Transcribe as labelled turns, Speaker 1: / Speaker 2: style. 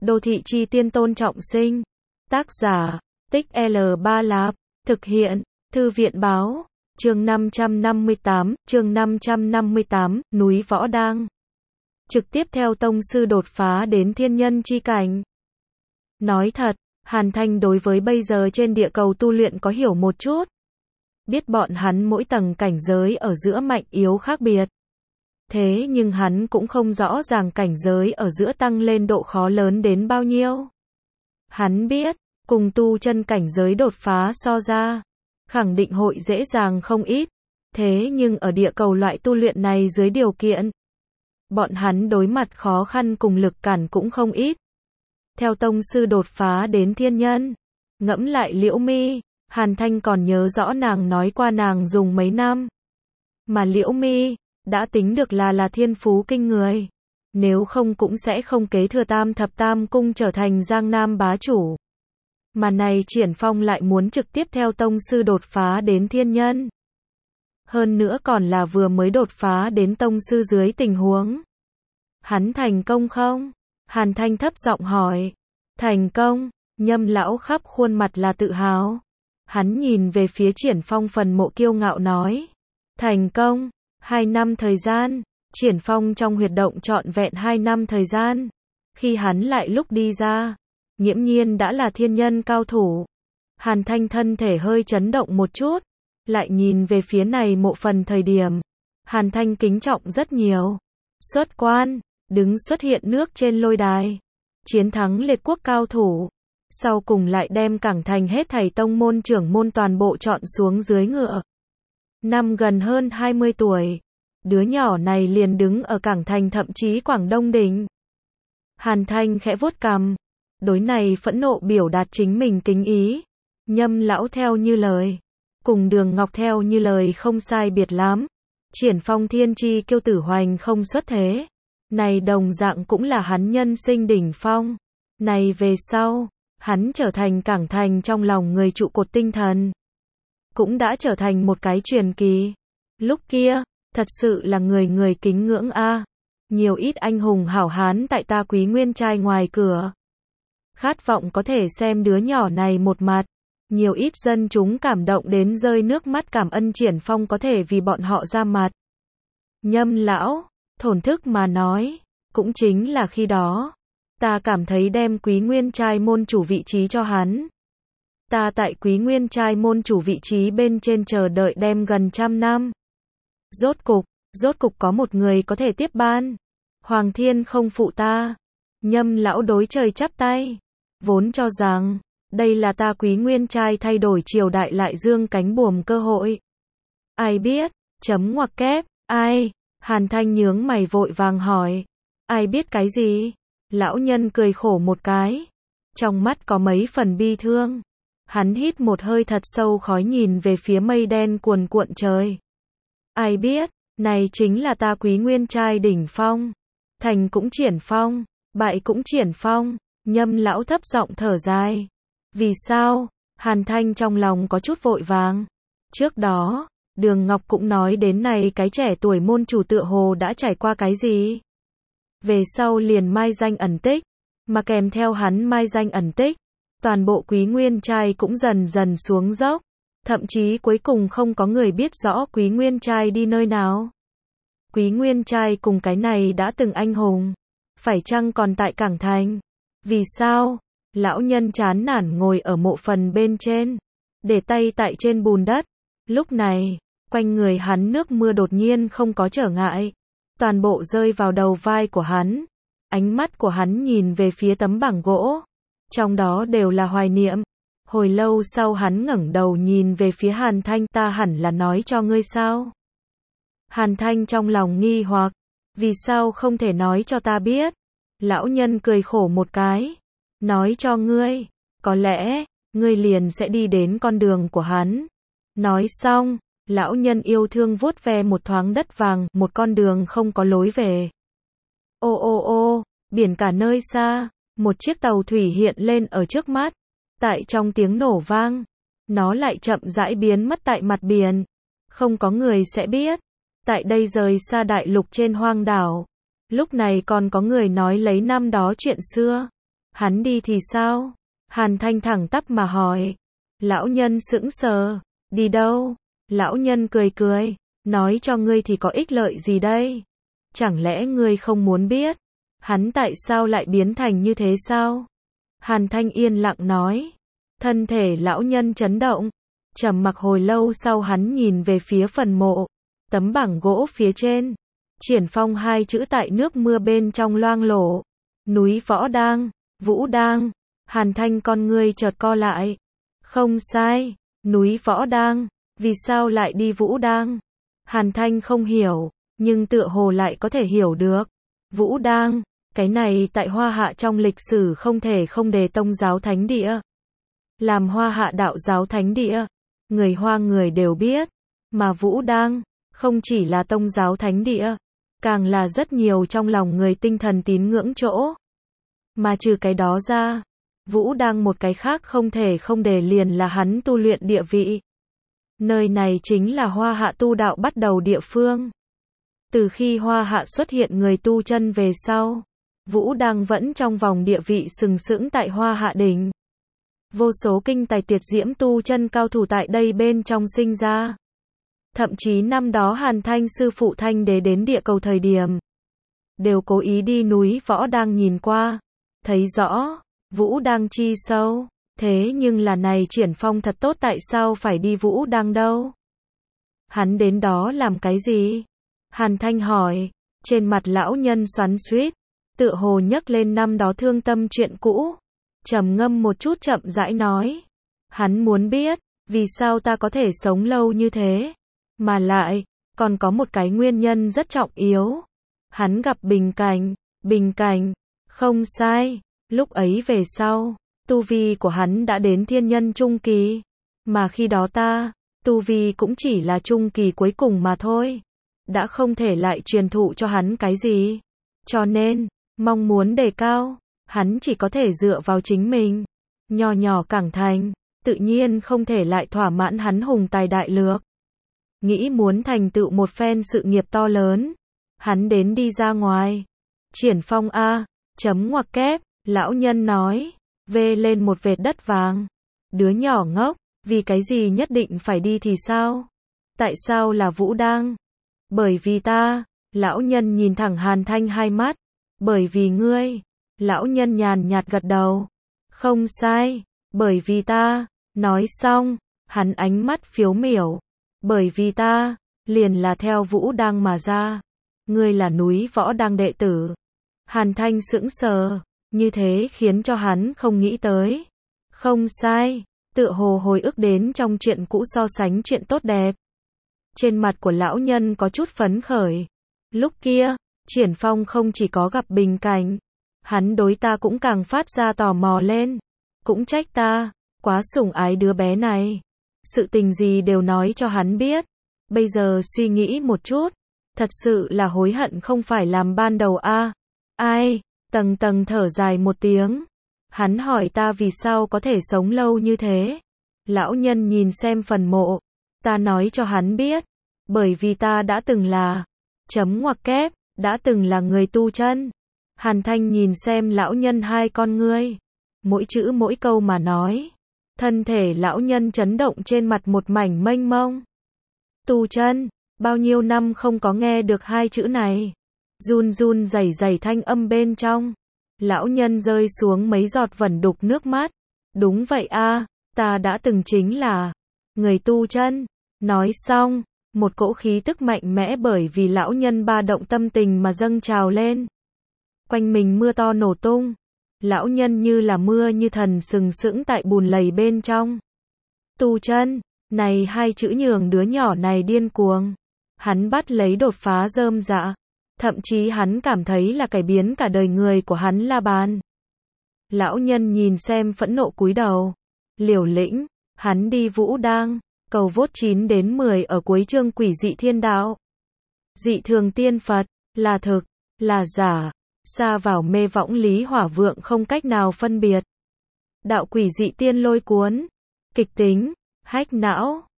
Speaker 1: Đô thị chi tiên Tôn Trọng Sinh. Tác giả, Tích L3 Lạp. Thực hiện, Thư viện báo. Chương 558, núi Võ Đang. Trực tiếp theo tông sư đột phá đến thiên nhân chi cảnh. Nói thật, Hàn Thanh đối với bây giờ trên địa cầu tu luyện có hiểu một chút. Biết bọn hắn mỗi tầng cảnh giới ở giữa mạnh yếu khác biệt. Thế nhưng hắn cũng không rõ ràng cảnh giới ở giữa tăng lên độ khó lớn đến bao nhiêu. Hắn biết, cùng tu chân cảnh giới đột phá so ra, khẳng định hội dễ dàng không ít. Thế nhưng ở địa cầu loại tu luyện này dưới điều kiện, bọn hắn đối mặt khó khăn cùng lực cản cũng không ít. Theo tông sư đột phá đến thiên nhân, ngẫm lại Liễu Mi, Hàn Thanh còn nhớ rõ nàng nói qua nàng dùng mấy năm. Mà Liễu Mi, đã tính được là thiên phú kinh người. Nếu không cũng sẽ không kế thừa Tam Thập Tam Cung trở thành Giang Nam bá chủ. Mà này Triển Phong lại muốn trực tiếp theo tông sư đột phá đến thiên nhân. Hơn nữa còn là vừa mới đột phá đến tông sư dưới tình huống. Hắn thành công không? Hàn Thanh thấp giọng hỏi. Thành công, Nhâm lão khắp khuôn mặt là tự hào. Hắn nhìn về phía Triển Phong phần mộ kiêu ngạo nói. Thành công, 2 năm thời gian, Triển Phong trong huyệt động trọn vẹn 2 năm thời gian. Khi hắn lại lúc đi ra, nghiễm nhiên đã là thiên nhân cao thủ. Hàn Thanh thân thể hơi chấn động một chút, lại nhìn về phía này mộ phần thời điểm. Hàn Thanh kính trọng rất nhiều. Xuất quan, đứng xuất hiện nước trên lôi đài. Chiến thắng liệt quốc cao thủ. Sau cùng lại đem Cảng Thành hết thảy tông môn trưởng môn toàn bộ chọn xuống dưới ngựa. Năm gần hơn 20 tuổi. Đứa nhỏ này liền đứng ở Cảng Thành thậm chí Quảng Đông đỉnh. Hàn Thanh khẽ vuốt cằm. Đối này phẫn nộ biểu đạt chính mình kính ý. Nhâm lão theo như lời. Cùng Đường Ngọc theo như lời không sai biệt lắm. Triển Phong thiên chi kiêu tử hoành không xuất thế. Này đồng dạng cũng là hắn nhân sinh đỉnh phong. Này về sau, hắn trở thành Cảng Thành trong lòng người trụ cột tinh thần. Cũng đã trở thành một cái truyền kỳ. Lúc kia, thật sự là người kính ngưỡng a. Nhiều ít anh hùng hảo hán tại ta Quý Nguyên trai ngoài cửa. Khát vọng có thể xem đứa nhỏ này một mặt. Nhiều ít dân chúng cảm động đến rơi nước mắt cảm ơn Triển Phong có thể vì bọn họ ra mặt. Nhâm lão, thổn thức mà nói, cũng chính là khi đó, ta cảm thấy đem Quý Nguyên trai môn chủ vị trí cho hắn. Ta tại Quý Nguyên trai môn chủ vị trí bên trên chờ đợi đem gần 100 năm. Rốt cục có một người có thể tiếp ban. Hoàng thiên không phụ ta. Nhâm lão đối trời chắp tay. Vốn cho rằng, đây là ta Quý Nguyên trai thay đổi triều đại lại dương cánh buồm cơ hội. Ai biết, chấm ngoặc kép, ai? Hàn Thanh nhướng mày vội vàng hỏi. Ai biết cái gì? Lão nhân cười khổ một cái. Trong mắt có mấy phần bi thương. Hắn hít một hơi thật sâu khói nhìn về phía mây đen cuồn cuộn trời. Ai biết, này chính là ta Quý Nguyên trai đỉnh phong. Thành cũng Triển Phong, bại cũng Triển Phong. Nhâm lão thấp giọng thở dài. Vì sao? Hàn Thanh trong lòng có chút vội vàng. Trước đó, Đường Ngọc cũng nói đến này cái trẻ tuổi môn chủ tựa hồ đã trải qua cái gì. Về sau liền mai danh ẩn tích, mà kèm theo hắn mai danh ẩn tích, toàn bộ Quý Nguyên trai cũng dần dần xuống dốc, thậm chí cuối cùng không có người biết rõ Quý Nguyên trai đi nơi nào. Quý Nguyên trai cùng cái này đã từng anh hùng, phải chăng còn tại Cảng Thành? Vì sao? Lão nhân chán nản ngồi ở mộ phần bên trên, để tay tại trên bùn đất. Lúc này, quanh người hắn nước mưa đột nhiên không có trở ngại, toàn bộ rơi vào đầu vai của hắn. Ánh mắt của hắn nhìn về phía tấm bảng gỗ, trong đó đều là hoài niệm. Hồi lâu sau hắn ngẩng đầu nhìn về phía Hàn Thanh, ta hẳn là nói cho ngươi sao? Hàn Thanh trong lòng nghi hoặc, vì sao không thể nói cho ta biết? Lão nhân cười khổ một cái, nói cho ngươi, có lẽ, ngươi liền sẽ đi đến con đường của hắn. Nói xong, lão nhân yêu thương vuốt ve một thoáng đất vàng, một con đường không có lối về. Ô, biển cả nơi xa, một chiếc tàu thủy hiện lên ở trước mắt. Tại trong tiếng nổ vang, nó lại chậm rãi biến mất tại mặt biển. Không có người sẽ biết, tại đây rời xa đại lục trên hoang đảo. Lúc này còn có người nói lấy năm đó chuyện xưa. Hắn đi thì sao? Hàn Thanh thẳng tắp mà hỏi. Lão nhân sững sờ. Đi đâu? Lão nhân cười cười. Nói cho ngươi thì có ích lợi gì đây? Chẳng lẽ ngươi không muốn biết? Hắn tại sao lại biến thành như thế sao? Hàn Thanh yên lặng nói. Thân thể lão nhân chấn động. Trầm mặc hồi lâu sau hắn nhìn về phía phần mộ. Tấm bảng gỗ phía trên. Triển Phong hai chữ tại nước mưa bên trong loang lổ. Núi Võ Đang, Vũ Đang. Hàn Thanh con ngươi chợt co lại. Không sai, núi Võ Đang. Vì sao lại đi Vũ Đang? Hàn Thanh không hiểu, nhưng tựa hồ lại có thể hiểu được. Vũ Đang, cái này tại Hoa Hạ trong lịch sử không thể không đề tông giáo thánh địa. Làm Hoa Hạ đạo giáo thánh địa, người Hoa người đều biết, mà Vũ Đang, không chỉ là tông giáo thánh địa, càng là rất nhiều trong lòng người tinh thần tín ngưỡng chỗ. Mà trừ cái đó ra, Vũ Đang một cái khác không thể không đề liền là hắn tu luyện địa vị. Nơi này chính là Hoa Hạ tu đạo bắt đầu địa phương. Từ khi Hoa Hạ xuất hiện người tu chân về sau, Vũ Đang vẫn trong vòng địa vị sừng sững tại Hoa Hạ đỉnh. Vô số kinh tài tuyệt diễm tu chân cao thủ tại đây bên trong sinh ra. Thậm chí năm đó Hàn Thanh sư phụ Thanh Đế đến địa cầu thời điểm, đều cố ý đi núi Võ Đang nhìn qua, thấy rõ, Vũ Đang chi sâu. Thế nhưng là này Triển Phong thật tốt tại sao phải đi Vũ Đang đâu? Hắn đến đó làm cái gì? Hàn Thanh hỏi, trên mặt lão nhân xoắn xuýt, tựa hồ nhấc lên năm đó thương tâm chuyện cũ. Trầm ngâm một chút chậm rãi nói, hắn muốn biết, vì sao ta có thể sống lâu như thế? Mà lại, còn có một cái nguyên nhân rất trọng yếu. Hắn gặp Bình Cảnh, không sai, lúc ấy về sau. Tu vi của hắn đã đến thiên nhân trung kỳ, mà khi đó ta, tu vi cũng chỉ là trung kỳ cuối cùng mà thôi, đã không thể lại truyền thụ cho hắn cái gì, cho nên, mong muốn đề cao, hắn chỉ có thể dựa vào chính mình, nho nhỏ cảng thành, tự nhiên không thể lại thỏa mãn hắn hùng tài đại lược, nghĩ muốn thành tựu một phen sự nghiệp to lớn, hắn đến đi ra ngoài, Triển Phong a, chấm ngoặc kép, lão nhân nói. Vê lên một vệt đất vàng. Đứa nhỏ ngốc, vì cái gì nhất định phải đi thì sao? Tại sao là Vũ Đang? Bởi vì ta, lão nhân nhìn thẳng Hàn Thanh hai mắt. Bởi vì ngươi, lão nhân nhàn nhạt gật đầu. Không sai, bởi vì ta, nói xong, hắn ánh mắt phiếu miểu. Bởi vì ta, liền là theo Vũ Đang mà ra. Ngươi là núi Võ Đang đệ tử. Hàn Thanh sững sờ. Như thế khiến cho hắn không nghĩ tới. Không sai, tựa hồ hồi ức đến trong chuyện cũ so sánh chuyện tốt đẹp. Trên mặt của lão nhân có chút phấn khởi. Lúc kia, Triển Phong không chỉ có gặp Bình Cảnh, hắn đối ta cũng càng phát ra tò mò lên. Cũng trách ta, quá sủng ái đứa bé này. Sự tình gì đều nói cho hắn biết. Bây giờ suy nghĩ một chút, thật sự là hối hận không phải làm ban đầu a. Ai? Tầng tầng thở dài một tiếng. Hắn hỏi ta vì sao có thể sống lâu như thế. Lão nhân nhìn xem phần mộ. Ta nói cho hắn biết. Bởi vì ta đã từng là, chấm ngoặc kép, đã từng là người tu chân. Hàn Thanh nhìn xem lão nhân hai con ngươi. Mỗi chữ mỗi câu mà nói. Thân thể lão nhân chấn động trên mặt một mảnh mênh mông. Tu chân, bao nhiêu năm không có nghe được hai chữ này. Run run rẩy rẩy thanh âm bên trong. Lão nhân rơi xuống mấy giọt vẩn đục nước mắt. Đúng vậy a, ta đã từng chính là người tu chân. Nói xong, một cỗ khí tức mạnh mẽ bởi vì lão nhân ba động tâm tình mà dâng trào lên. Quanh mình mưa to nổ tung. Lão nhân như là mưa như thần sừng sững tại bùn lầy bên trong. Tu chân, này hai chữ nhường đứa nhỏ này điên cuồng. Hắn bắt lấy đột phá rơm rạ. Thậm chí hắn cảm thấy là cải biến cả đời người của hắn la bàn. Lão nhân nhìn xem phẫn nộ cúi đầu. Liều lĩnh, hắn đi Vũ Đang, cầu vốt 9 đến 10 ở cuối chương Quỷ dị thiên đạo. Dị thường tiên Phật, là thực, là giả, xa vào mê võng lý hỏa vượng không cách nào phân biệt. Đạo quỷ dị tiên lôi cuốn, kịch tính, hách não.